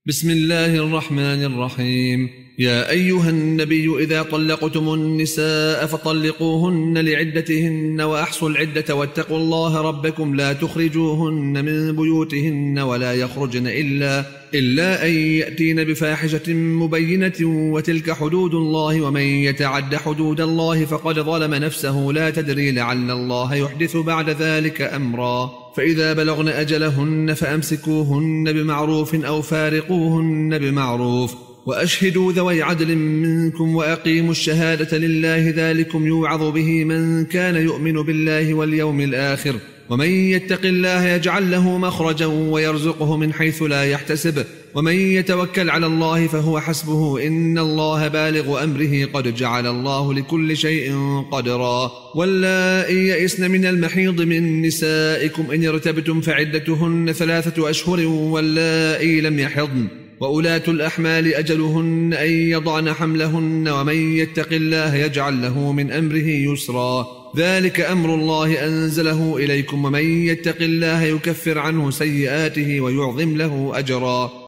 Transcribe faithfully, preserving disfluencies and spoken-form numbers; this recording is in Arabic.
بسم الله الرحمن الرحيم. يا أيها النبي إذا طلقتم النساء فطلقوهن لعدتهن وأحصوا العدة واتقوا الله ربكم لا تخرجوهن من بيوتهن ولا يخرجن إلا, إلا أن يأتين بفاحشة مبينة وتلك حدود الله ومن يتعد حدود الله فقد ظلم نفسه لا تدري لعل الله يحدث بعد ذلك أمرا. فإذا بلغن أجلهن فأمسكوهن بمعروف أو فارقوهن بمعروف وأشهدوا ذوي عدل منكم وأقيموا الشهادة لله ذلكم يوعظ به من كان يؤمن بالله واليوم الآخر ومن يتق الله يجعل له مخرجا ويرزقه من حيث لا يحتسب ومن يتوكل على الله فهو حسبه إن الله بالغ أمره قد جعل الله لكل شيء قدرا. واللائي يئسن من المحيض من نسائكم إن ارتبتم فعدتهن ثلاثة أشهر واللائي لم يحضن وأولاة الأحمال أجلهن أن يضعن حملهن ومن يتق الله يجعل له من أمره يسرا. ذلك أمر الله أنزله إليكم ومن يتق الله يكفر عنه سيئاته ويعظم له أجرا.